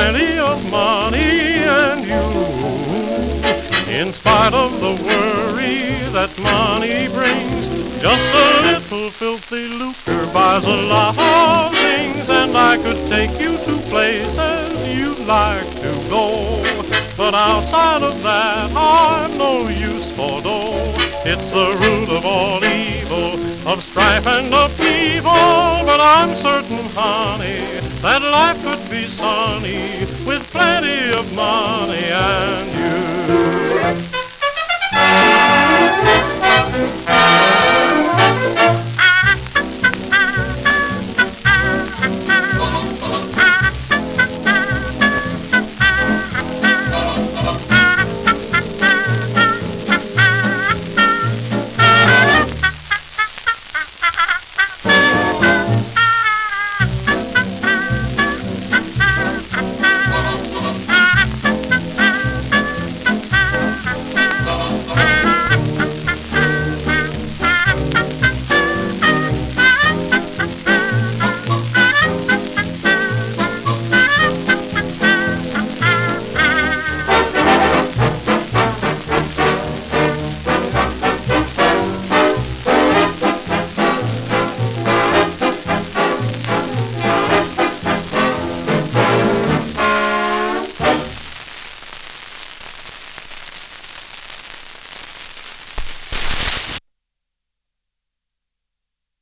plenty of money and you. In spite of the worry that money brings, just a little filthy lucre buys a lot of things. And I could take you to places you'd like to go, but outside of that I've no use for dough. It's the root of all evil, of strife and upheaval. But I'm certain, honey, that life could be sunny with plenty of money and you.